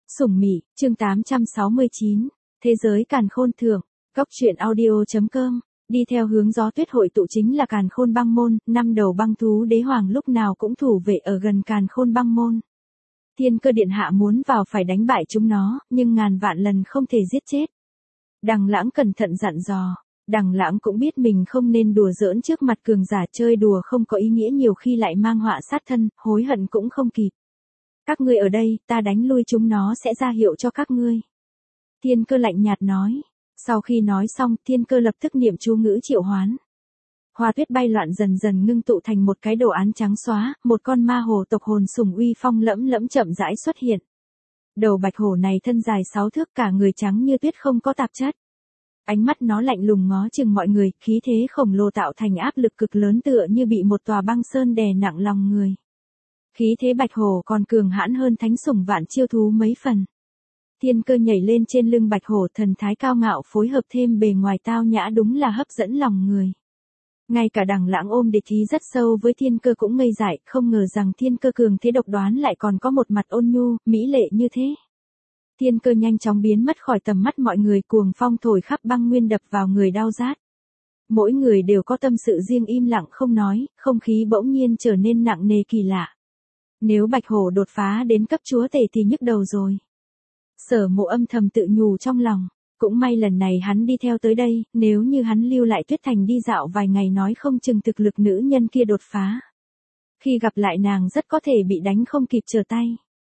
Sủng Mị, chương 869, Thế giới càn khôn thượng, Cóc truyện audio.com, đi theo hướng gió tuyết hội tụ chính là càn khôn băng môn, năm đầu băng thú đế hoàng lúc nào cũng thủ vệ ở gần càn khôn băng môn. Thiên Cơ điện hạ muốn vào phải đánh bại chúng nó, nhưng ngàn vạn lần không thể giết chết. Đằng Lãng cẩn thận dặn dò, Đằng Lãng cũng biết mình không nên đùa giỡn trước mặt cường giả, chơi đùa không có ý nghĩa nhiều khi lại mang họa sát thân, hối hận cũng không kịp. Các ngươi ở đây, ta đánh lui chúng nó sẽ ra hiệu cho các ngươi. Thiên Cơ lạnh nhạt nói. Sau khi nói xong, Thiên Cơ lập tức niệm chú ngữ triệu hoán. Hoa tuyết bay loạn dần dần ngưng tụ thành một cái đồ án trắng xóa, một con ma hồ tộc hồn sùng uy phong lẫm lẫm chậm rãi xuất hiện. Đầu bạch hổ này thân dài 6 thước, cả người trắng như tuyết không có tạp chất. Ánh mắt nó lạnh lùng ngó chừng mọi người, khí thế khổng lồ tạo thành áp lực cực lớn tựa như bị một tòa băng sơn đè nặng lòng người. Khí thế bạch hổ còn cường hãn hơn thánh sủng vạn chiêu thú mấy phần. Thiên Cơ nhảy lên trên lưng bạch hổ, thần thái cao ngạo phối hợp thêm bề ngoài tao nhã đúng là hấp dẫn lòng người. Ngay cả Đằng Lãng ôm địch ý rất sâu với Thiên Cơ cũng ngây dại, không ngờ rằng Thiên Cơ cường thế độc đoán lại còn có một mặt ôn nhu, mỹ lệ như thế. Thiên Cơ nhanh chóng biến mất khỏi tầm mắt mọi người, cuồng phong thổi khắp băng nguyên đập vào người đau rát. Mỗi người đều có tâm sự riêng im lặng không nói, không khí bỗng nhiên trở nên nặng nề kỳ lạ. Nếu bạch hổ đột phá đến cấp chúa tể thì nhức đầu rồi. Sở Mộ âm thầm tự nhủ trong lòng, cũng may lần này hắn đi theo tới đây, nếu như hắn lưu lại Tuyết Thành đi dạo vài ngày nói không chừng thực lực nữ nhân kia đột phá. Khi gặp lại nàng rất có thể bị đánh không kịp trở tay.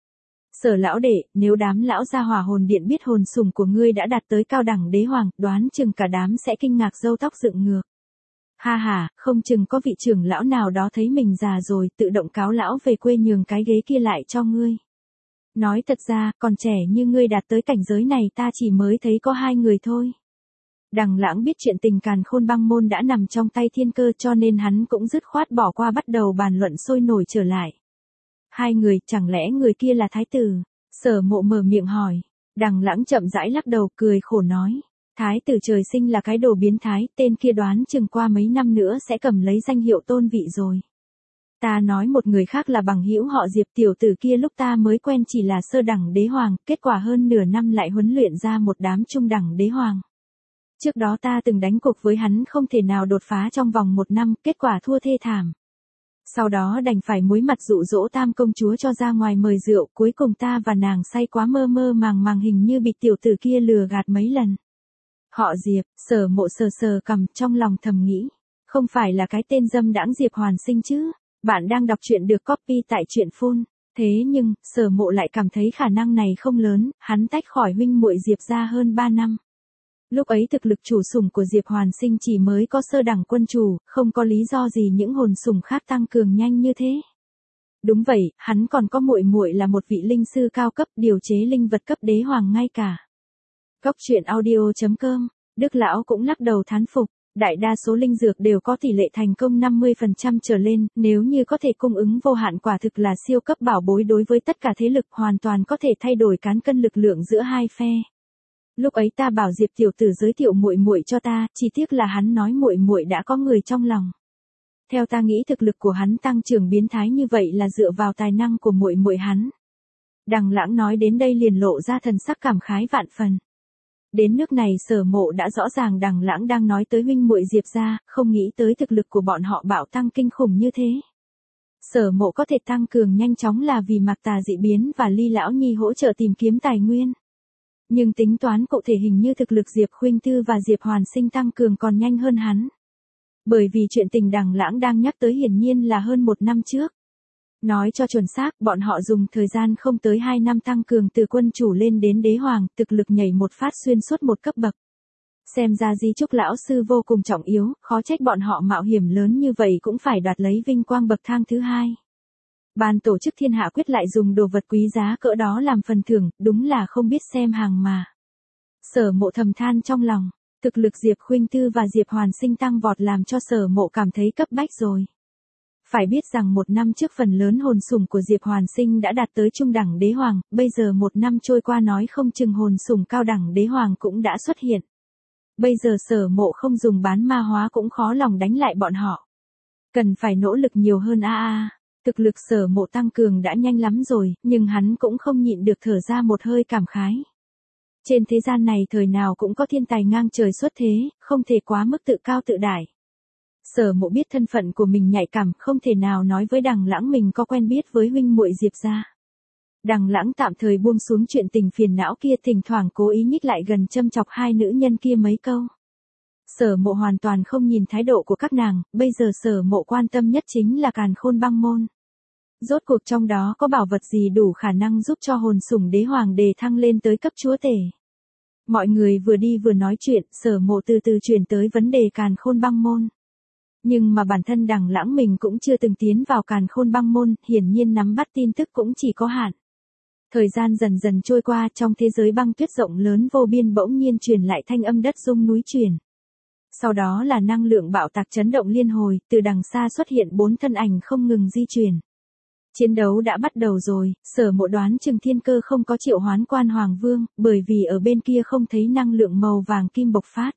Sở lão đệ, nếu đám lão gia hỏa hồn điện biết hồn sủng của ngươi đã đạt tới cao đẳng đế hoàng, đoán chừng cả đám sẽ kinh ngạc râu tóc dựng ngược. Ha ha, không chừng có vị trưởng lão nào đó thấy mình già rồi, tự động cáo lão về quê nhường cái ghế kia lại cho ngươi. Nói thật ra, còn trẻ như ngươi đạt tới cảnh giới này ta chỉ mới thấy có 2 người thôi. Đằng Lãng biết chuyện tình càn khôn băng môn đã nằm trong tay Thiên Cơ cho nên hắn cũng dứt khoát bỏ qua bắt đầu bàn luận sôi nổi trở lại. 2 người, chẳng lẽ người kia là thái tử? Sở Mộ mở miệng hỏi. Đằng Lãng chậm rãi lắc đầu cười khổ nói. Thái tử trời sinh là cái đồ biến thái, tên kia đoán chừng qua mấy năm nữa sẽ cầm lấy danh hiệu tôn vị rồi. Ta nói một người khác là bằng hữu họ Diệp, tiểu tử kia lúc ta mới quen chỉ là sơ đẳng đế hoàng, kết quả hơn nửa năm lại huấn luyện ra một đám trung đẳng đế hoàng. Trước đó ta từng đánh cuộc với hắn không thể nào đột phá trong vòng 1 năm, kết quả thua thê thảm. Sau đó đành phải muối mặt dụ dỗ Tam công chúa cho ra ngoài mời rượu, cuối cùng ta và nàng say quá mơ mơ màng màng hình như bị tiểu tử kia lừa gạt mấy lần. Họ Diệp, Sở Mộ sờ sờ cằm trong lòng thầm nghĩ, không phải là cái tên dâm đãng Diệp Hoàn Sinh chứ? Bạn đang đọc truyện được copy tại truyện phun. Thế nhưng, Sở Mộ lại cảm thấy khả năng này không lớn, hắn tách khỏi huynh muội Diệp ra hơn 3 năm. Lúc ấy thực lực chủ sủng của Diệp Hoàn Sinh chỉ mới có sơ đẳng quân chủ, không có lý do gì những hồn sủng khác tăng cường nhanh như thế. Đúng vậy, hắn còn có muội muội là một vị linh sư cao cấp điều chế linh vật cấp đế hoàng ngay cả. Cóc truyện audio.com, Đức lão cũng lắc đầu thán phục. Đại đa số linh dược đều có tỷ lệ thành công 50% trở lên, nếu như có thể cung ứng vô hạn quả thực là siêu cấp bảo bối đối với tất cả thế lực, hoàn toàn có thể thay đổi cán cân lực lượng giữa hai phe. Lúc ấy ta bảo Diệp tiểu tử giới thiệu muội muội cho ta, chỉ tiếc là hắn nói muội muội đã có người trong lòng. Theo ta nghĩ thực lực của hắn tăng trưởng biến thái như vậy là dựa vào tài năng của muội muội hắn. Đằng Lãng nói đến đây liền lộ ra thần sắc cảm khái vạn phần. Đến nước này Sở Mộ đã rõ ràng Đằng Lãng đang nói tới huynh muội Diệp gia, không nghĩ tới thực lực của bọn họ bạo tăng kinh khủng như thế. Sở Mộ có thể tăng cường nhanh chóng là vì Mạc Tà dị biến và Ly Lão Nhi hỗ trợ tìm kiếm tài nguyên. Nhưng tính toán cụ thể hình như thực lực Diệp Khuynh Tư và Diệp Hoàn Sinh tăng cường còn nhanh hơn hắn. Bởi vì chuyện tình Đằng Lãng đang nhắc tới hiển nhiên là hơn 1 năm trước. Nói cho chuẩn xác, bọn họ dùng thời gian không tới 2 năm tăng cường từ quân chủ lên đến đế hoàng, thực lực nhảy một phát xuyên suốt một cấp bậc. Xem ra di trúc lão sư vô cùng trọng yếu, khó trách bọn họ mạo hiểm lớn như vậy cũng phải đoạt lấy vinh quang bậc thang thứ 2. Ban tổ chức thiên hạ quyết lại dùng đồ vật quý giá cỡ đó làm phần thưởng, đúng là không biết xem hàng mà. Sở Mộ thầm than trong lòng, thực lực Diệp Khuynh Tư và Diệp Hoàn Sinh tăng vọt làm cho Sở Mộ cảm thấy cấp bách rồi. Phải biết rằng 1 năm trước phần lớn hồn sủng của Diệp Hoàn Sinh đã đạt tới trung đẳng đế hoàng, bây giờ 1 năm trôi qua nói không chừng hồn sủng cao đẳng đế hoàng cũng đã xuất hiện. Bây giờ Sở Mộ không dùng bán ma hóa cũng khó lòng đánh lại bọn họ. Cần phải nỗ lực nhiều hơn a. Thực lực Sở Mộ tăng cường đã nhanh lắm rồi, nhưng hắn cũng không nhịn được thở ra một hơi cảm khái. Trên thế gian này thời nào cũng có thiên tài ngang trời xuất thế, không thể quá mức tự cao tự đại. Sở Mộ biết thân phận của mình nhạy cảm, không thể nào nói với Đằng Lãng mình có quen biết với huynh muội Diệp gia. Đằng Lãng tạm thời buông xuống chuyện tình phiền não kia, thỉnh thoảng cố ý nhích lại gần châm chọc hai nữ nhân kia mấy câu. Sở Mộ hoàn toàn không nhìn thái độ của các nàng, bây giờ Sở Mộ quan tâm nhất chính là Càn Khôn Băng Môn. Rốt cuộc trong đó có bảo vật gì đủ khả năng giúp cho hồn sủng đế hoàng đề thăng lên tới cấp chúa tể. Mọi người vừa đi vừa nói chuyện, Sở Mộ từ từ chuyển tới vấn đề Càn Khôn Băng Môn. Nhưng mà bản thân Đằng Lãng mình cũng chưa từng tiến vào Càn Khôn Băng Môn, hiển nhiên nắm bắt tin tức cũng chỉ có hạn. Thời gian dần dần trôi qua, trong thế giới băng tuyết rộng lớn vô biên bỗng nhiên truyền lại thanh âm đất rung núi chuyển. Sau đó là năng lượng bạo tạc chấn động liên hồi, từ đằng xa xuất hiện 4 thân ảnh không ngừng di chuyển. Chiến đấu đã bắt đầu rồi, Sở Mộ đoán chừng Thiên Cơ không có triệu hoán Quan Hoàng Vương, bởi vì ở bên kia không thấy năng lượng màu vàng kim bộc phát.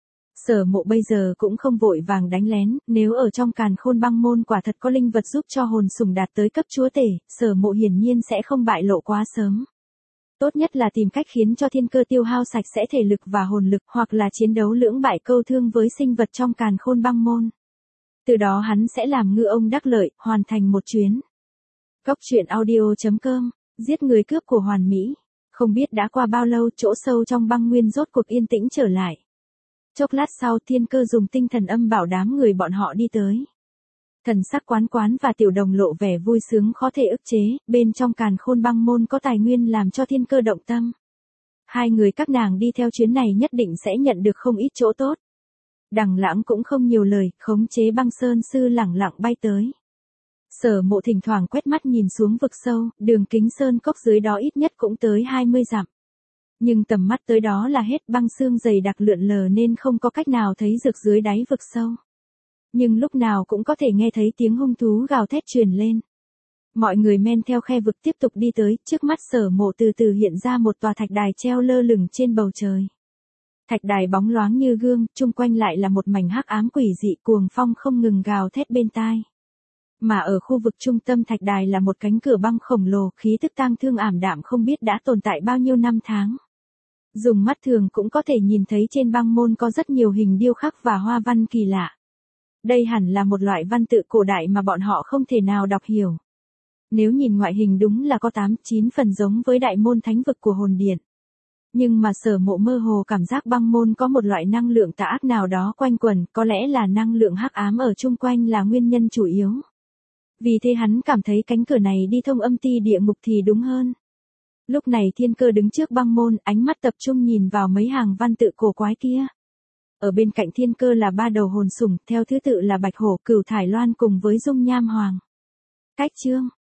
Sở Mộ bây giờ cũng không vội vàng đánh lén, nếu ở trong Càn Khôn Băng Môn quả thật có linh vật giúp cho hồn sủng đạt tới cấp chúa tể, Sở Mộ hiển nhiên sẽ không bại lộ quá sớm. Tốt nhất là tìm cách khiến cho Thiên Cơ tiêu hao sạch sẽ thể lực và hồn lực, hoặc là chiến đấu lưỡng bại câu thương với sinh vật trong Càn Khôn Băng Môn. Từ đó hắn sẽ làm ngư ông đắc lợi, hoàn thành một chuyến. Cốc truyện audio.com, giết người cướp của hoàn mỹ. Không biết đã qua bao lâu, chỗ sâu trong băng nguyên rốt cuộc yên tĩnh trở lại. Chốc lát sau, Thiên Cơ dùng tinh thần âm bảo đám người bọn họ đi tới. Thần sắc Quán Quán và Tiểu Đồng lộ vẻ vui sướng khó thể ức chế, bên trong Càn Khôn Băng Môn có tài nguyên làm cho Thiên Cơ động tâm. Hai người các nàng đi theo chuyến này nhất định sẽ nhận được không ít chỗ tốt. Đằng Lãng cũng không nhiều lời, khống chế băng sơn sư lẳng lặng bay tới. Sở Mộ thỉnh thoảng quét mắt nhìn xuống vực sâu, đường kính sơn cốc dưới đó ít nhất cũng tới 20 dặm. Nhưng tầm mắt tới đó là hết, băng xương dày đặc lượn lờ nên không có cách nào thấy được dưới đáy vực sâu. Nhưng lúc nào cũng có thể nghe thấy tiếng hung thú gào thét truyền lên. Mọi người men theo khe vực tiếp tục đi tới, trước mắt Sở Mộ từ từ hiện ra một tòa thạch đài treo lơ lửng trên bầu trời. Thạch đài bóng loáng như gương, chung quanh lại là một mảnh hắc ám quỷ dị, cuồng phong không ngừng gào thét bên tai. Mà ở khu vực trung tâm thạch đài là một cánh cửa băng khổng lồ, khí tức tang thương ảm đạm không biết đã tồn tại bao nhiêu năm tháng. Dùng mắt thường cũng có thể nhìn thấy trên băng môn có rất nhiều hình điêu khắc và hoa văn kỳ lạ. Đây hẳn là một loại văn tự cổ đại mà bọn họ không thể nào đọc hiểu. Nếu nhìn ngoại hình đúng là có 8-9 phần giống với đại môn thánh vực của hồn điện. Nhưng mà Sở Mộ mơ hồ cảm giác băng môn có một loại năng lượng tà ác nào đó quanh quẩn, có lẽ là năng lượng hắc ám ở chung quanh là nguyên nhân chủ yếu. Vì thế hắn cảm thấy cánh cửa này đi thông âm ti địa ngục thì đúng hơn. Lúc này Thiên Cơ đứng trước băng môn, ánh mắt tập trung nhìn vào mấy hàng văn tự cổ quái kia. Ở bên cạnh Thiên Cơ là 3 đầu hồn sủng, theo thứ tự là Bạch Hổ, Cửu Thải Loan cùng với Dung Nham Hoàng. Cách chương